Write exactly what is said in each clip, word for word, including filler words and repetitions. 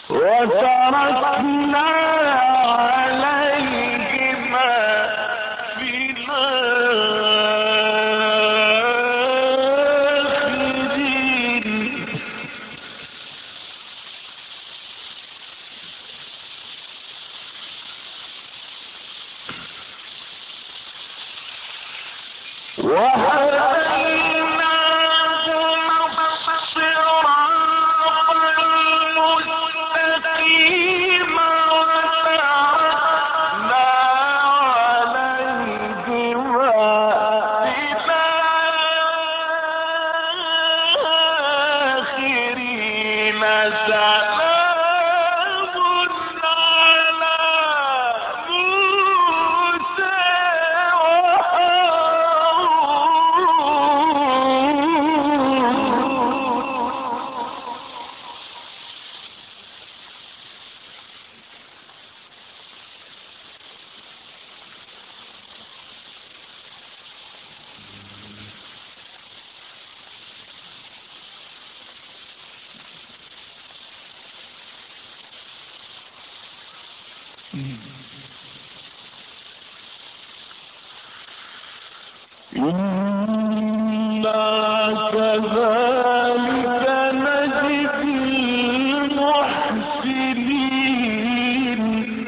وتركنا عليهما في الآخرين وهديناهما الصراط المستقيم وتركنا عليهما في الآخرين سلام على موسى إنا كذلك نجزي المحسنين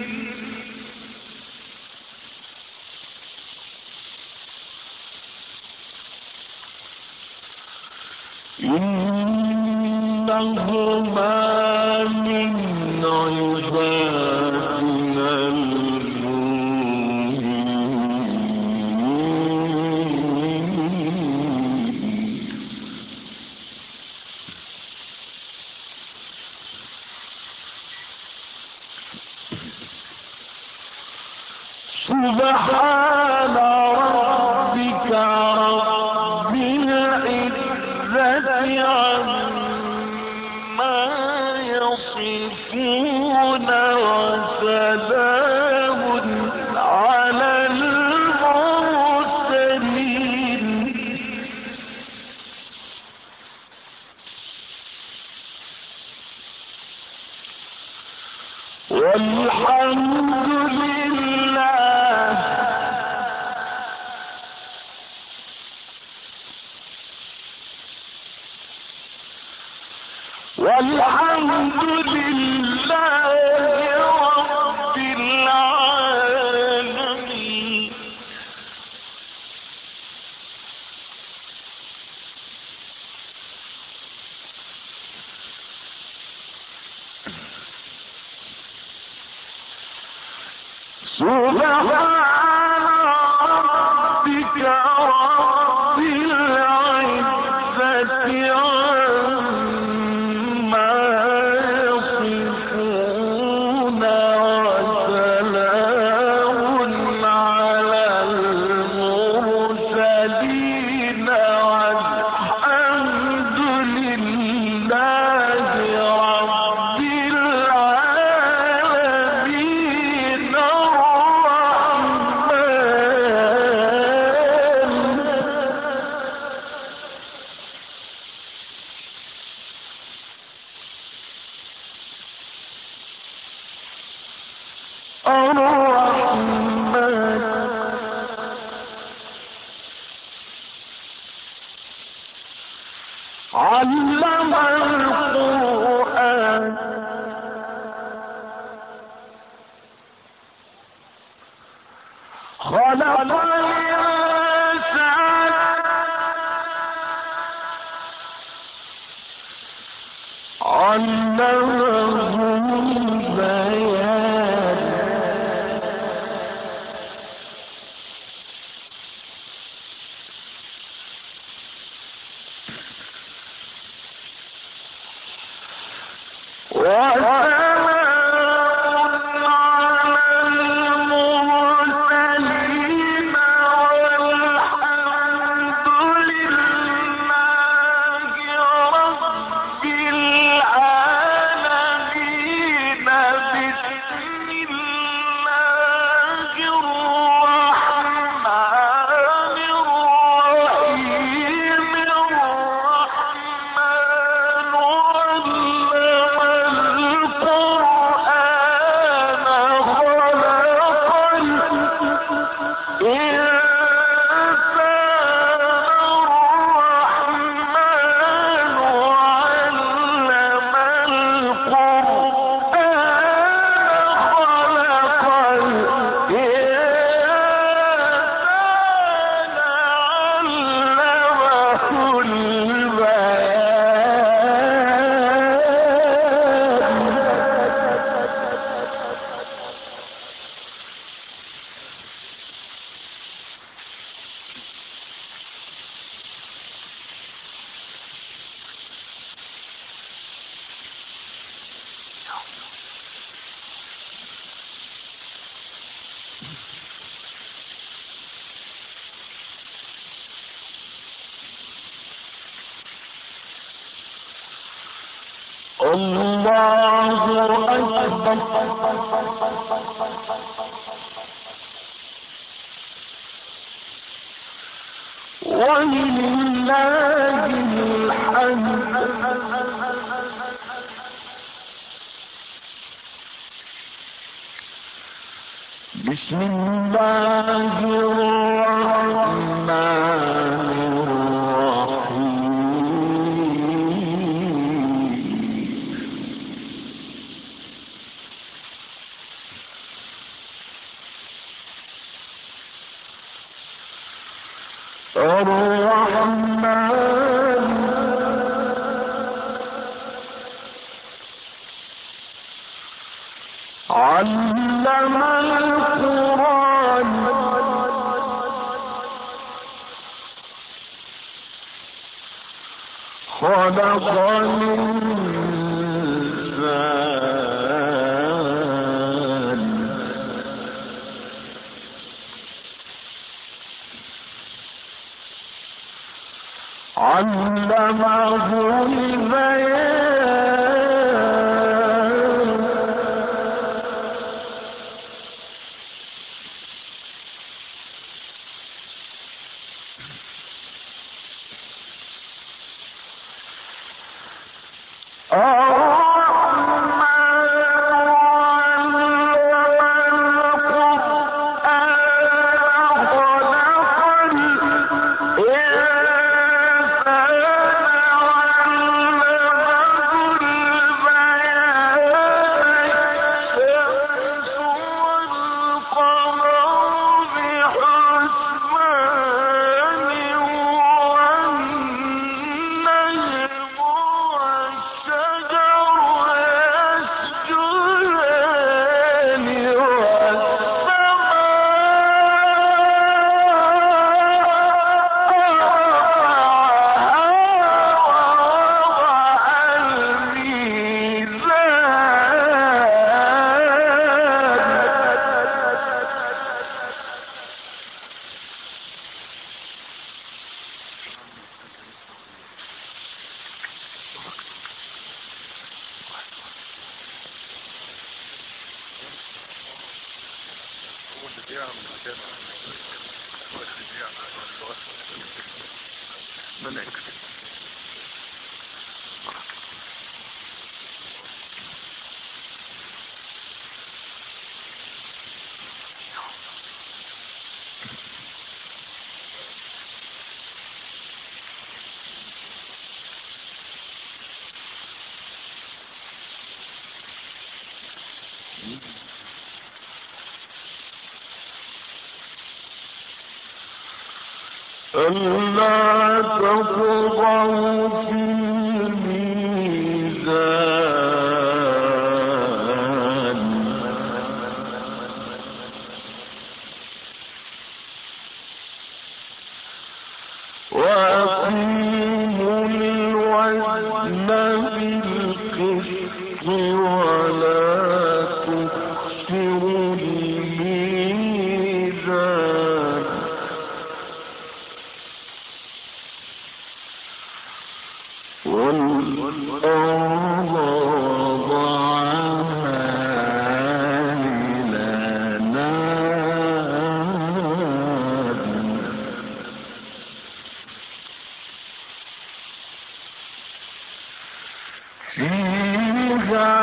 إنهما من عبادنا المؤمنين سبحان ربك رب العزة عما يصفون وسلام على المرسلين والحمد لله والحمد لله رب العالمين سبحان ربك رب العزة عما يصفون وسلام على المرسلين والحمد لله رب العالمين الرحمن علم القرآن خلق الإنسان علمه البيان وسلام على المرسلين والحمد لله رب العالمين بسم الله الرحمن الرحيم الرحمن علم الله أكبر. ولله الحمد. بسم الله الرحمن الرحمن علم القرآن خلق الإنسان علمه البيان ألا تطغوا في الميزان وأقيموا الوزن بالقسط ولا تخسروا الميزان والأرض وضعها للأنام فيها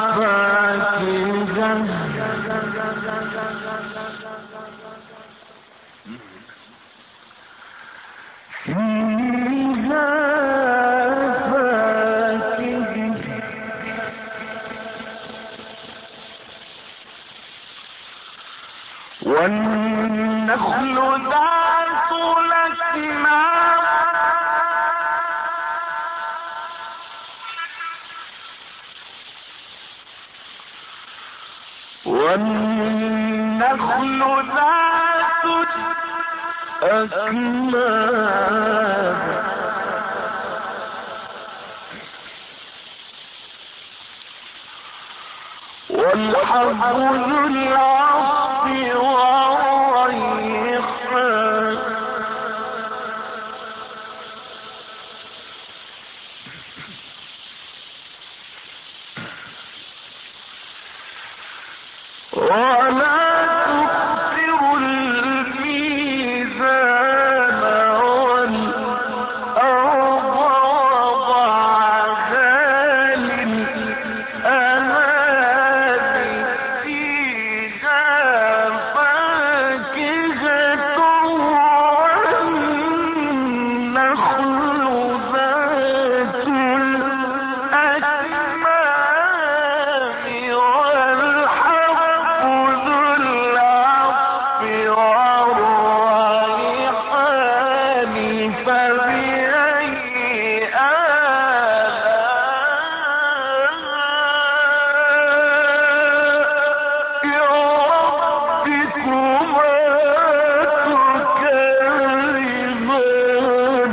فاكهة فيها والنخل ذات الأكمام والنخل ذات الأكمام والحب ذو العصف والريحان ولا تخسر الميزان والأرض وضعها للأنام فيها فاكهة والنخل ذات الأكمام والحب ذو العصف والريحان فبأي آلاء ربكما تكذبان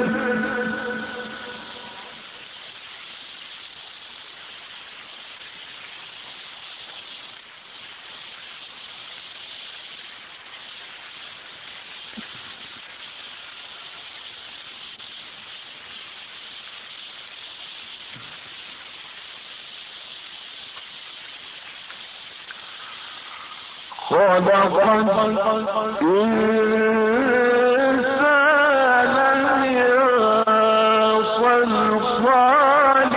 خلق الإنسان من صلصال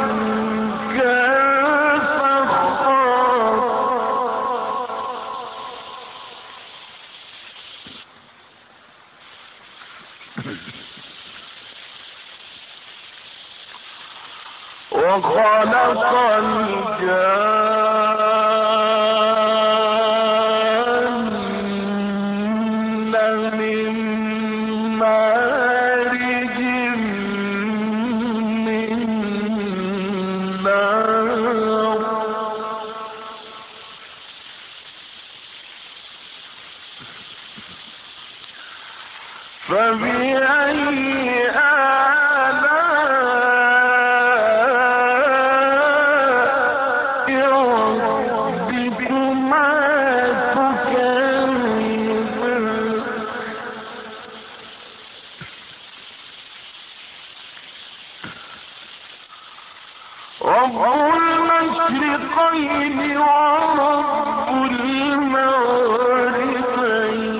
كالفخار وخلق الجان من مارج من نار فبأي آلاء ربكما تكذبان رب المشرقين ورب المغربين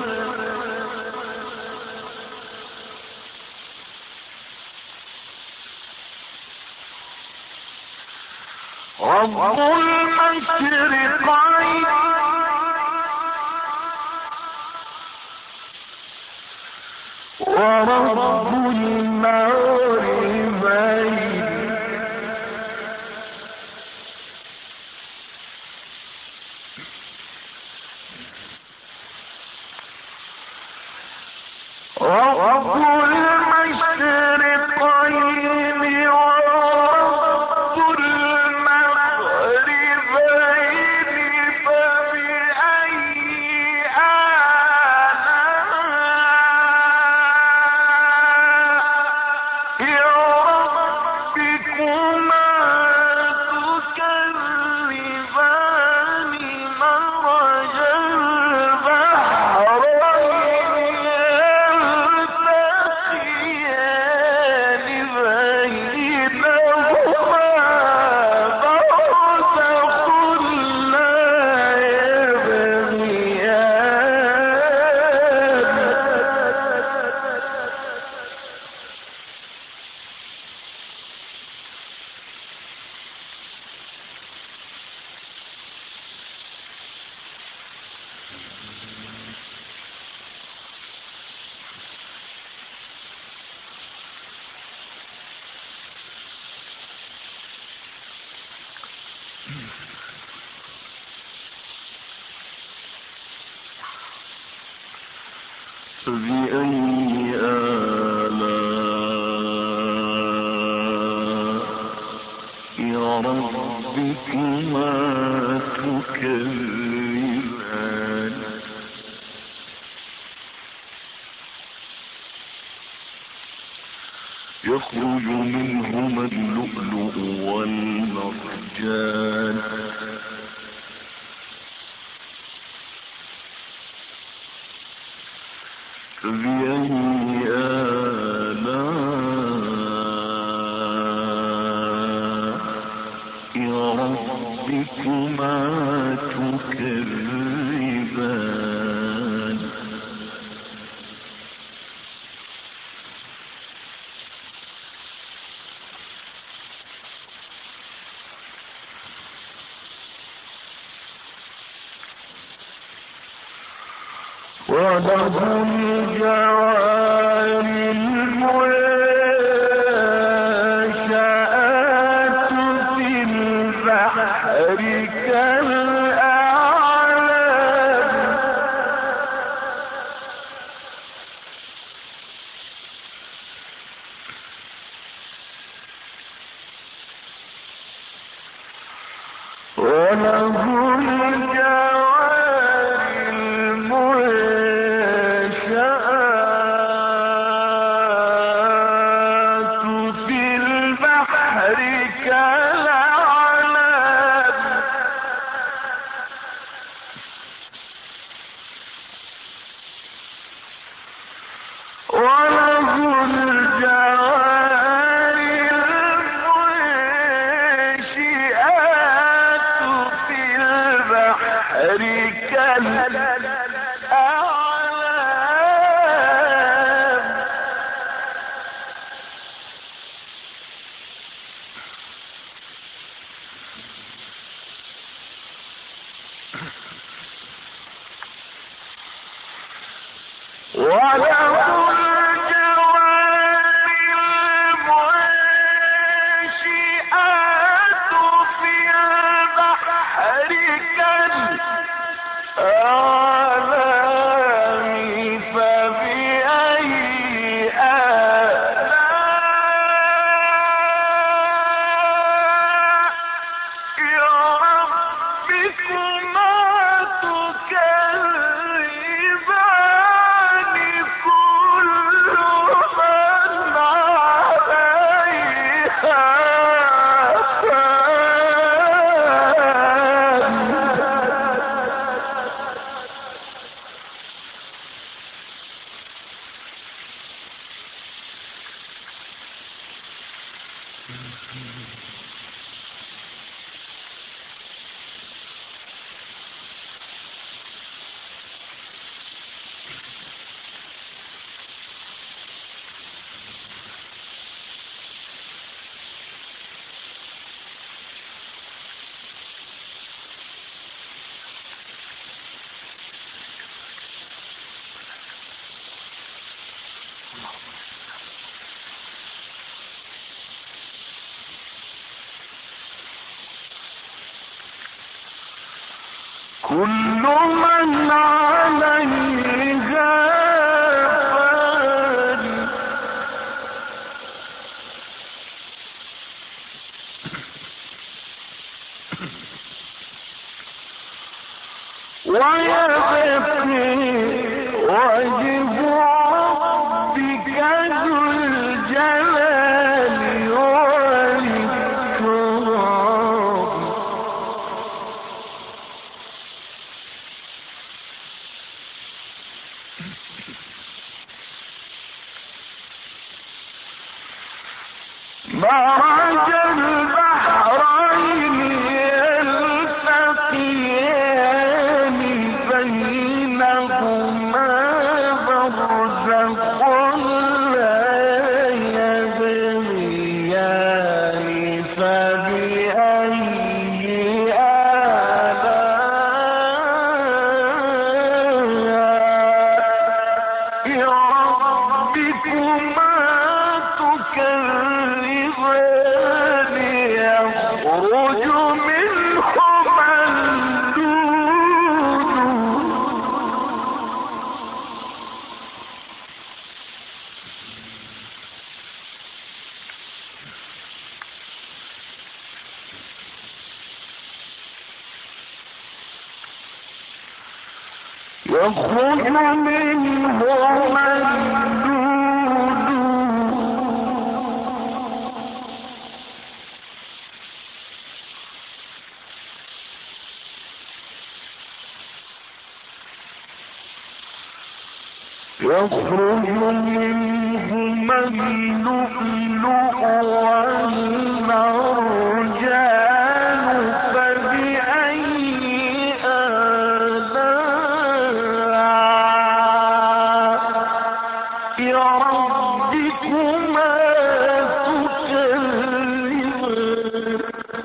رب المشرقين ورب المغربين رب المشرقين ورب المغربين فبأي آلاء ربكما تكذبان مرج البحرين يلتقيان بينهما برزخ لا فبأي آلاء ربكما تكذبان يخرج منهما اللؤلؤ والمرجان فبأي آلاء ربكما تكذبان وله الجوار المنشآت في البحر كالأعلام وله الجوار المنشآت في البحر كالأعلام وله الجوار المنشآت في البحر كالأعلام وله الجوار المنشآت في البحر كالأعلام فبأي آلاء ربكما تكذبان كل من عليها كل من عليها فان ويبقي وجه ربك ذو الجلال والإكرام مرج البحرين يلتقيان بينهما برزخ لا يبغيان فبأي آلاء ربكما تكذبان يخرج منهما اللؤلؤ يخرج منهما يخرج منهما اللؤلؤ والمرجان فبأي آلاء ربكما تكذبان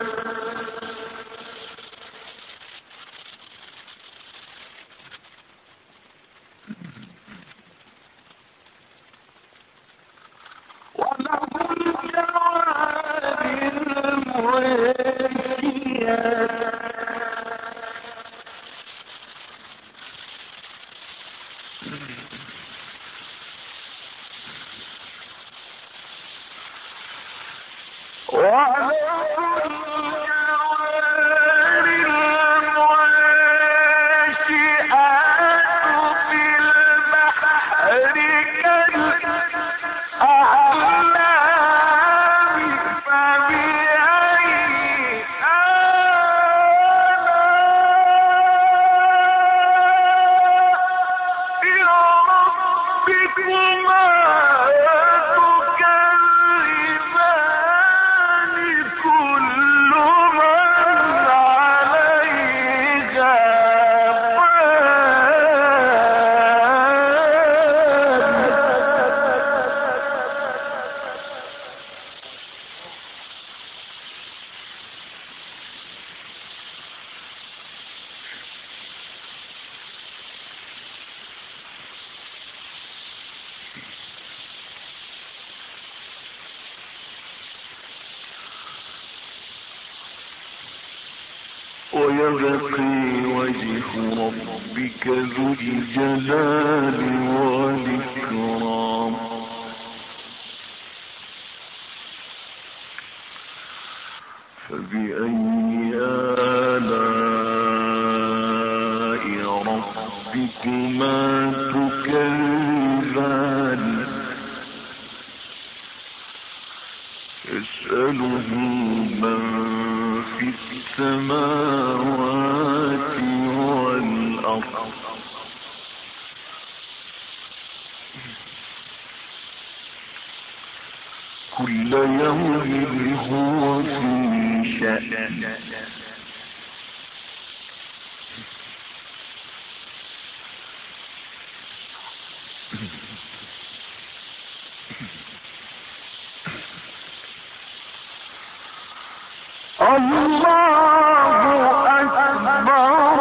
ويبقي وجه ربك ذو الجلال والإكرام فبأي آلاء ربكما تكذبان يسأله من في السماوات والأرض كل يوم هو في شأن الله أكبر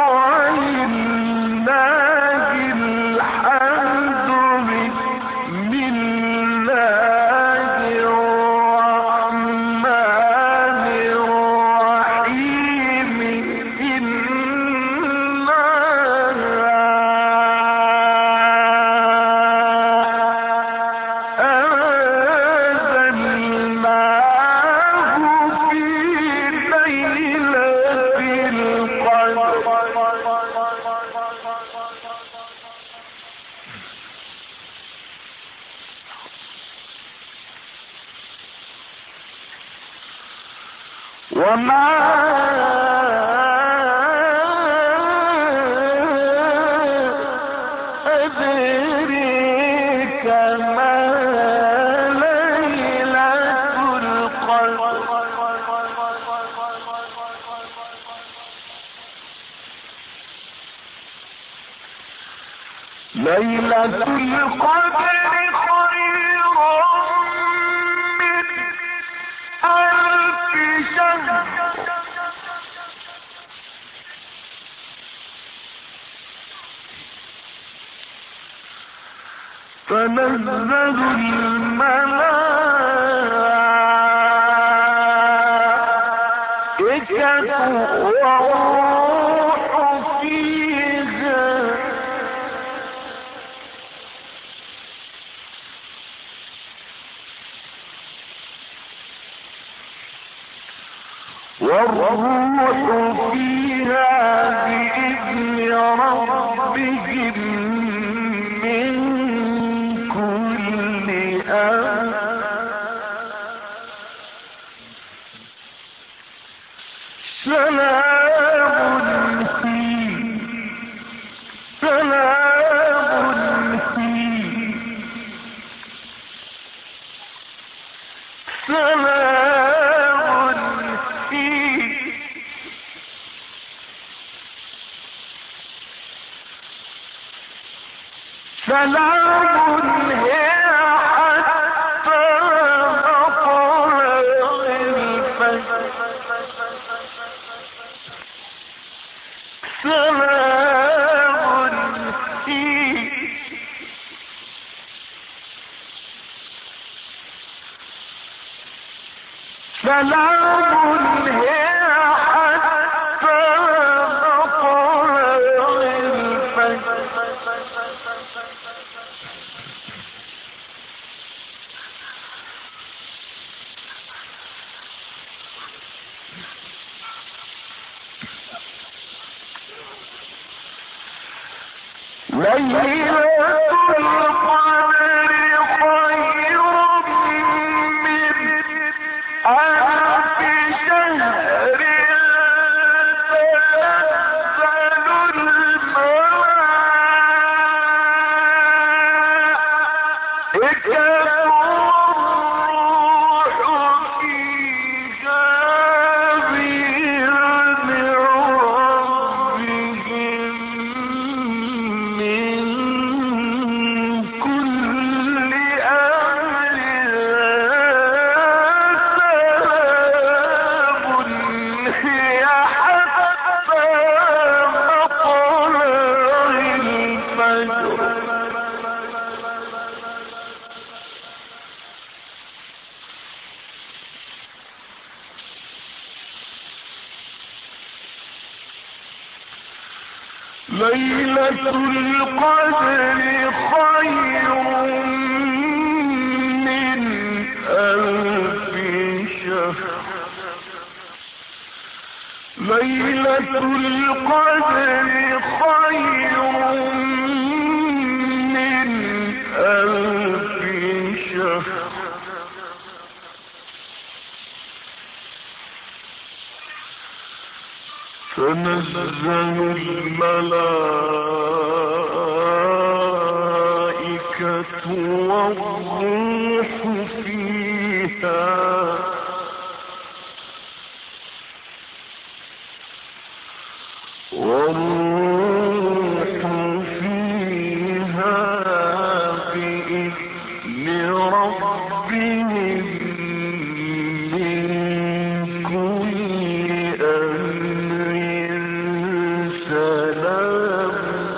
ولله الحمد بسم الله الرحمن الرحيم إنا وما أدريك ما ليلة القدر ليلة القدر خير من ألف شهر تنزل الملائكة والروح فيها والروح فيها بإذن ربهم من كل أمر سلام هي سلام هي سلام هي حتى مطلع الفجر سلام هي سلام هي حتى مطلع الفجر ليلة القدر خير من ألف شهر تنزل الملائكة والروح فيها بإذن ربهم من كل أمر سلام هي حتى مطلع الفجر ليلة القدر خير من ألف شهر ليلة القدر خير من ألف شهر تنزل الملائكة والروح فيها والروح فيها بإذن ربهم من كل أمر سلام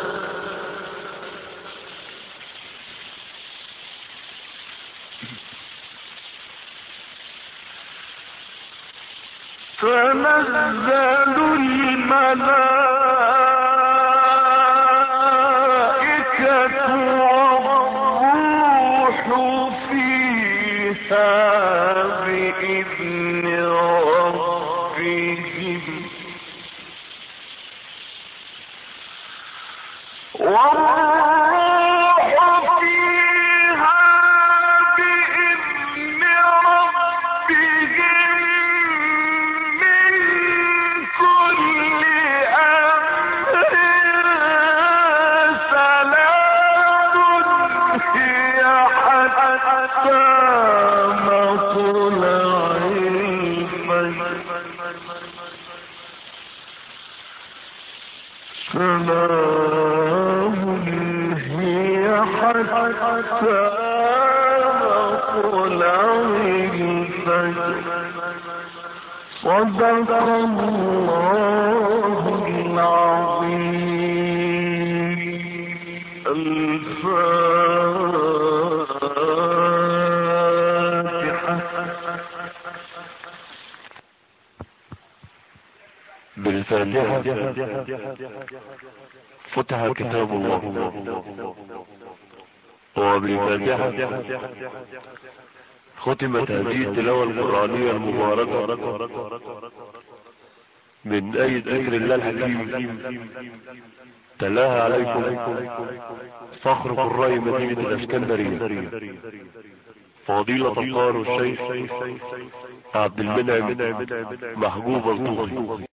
تنزل الملائكة والروح فيها بإذن ربهم والروح فيها بإذن ربهم من كل أمر سلام هي حتى مطلع الفجر سلام هي حتى مطلع الفجر صدق الله العظيم الفاتحة بالفاتحة فتح كتاب الله، وبالفاتحة ختمت هذه التلاوة القرآنية المباركة من أي ذكر الله الحكيم تلاها عليكم فخر قراء مدينة الاسكندرية فضيلة القارئ الشيخ عبد المنعم محجوب الطوخي.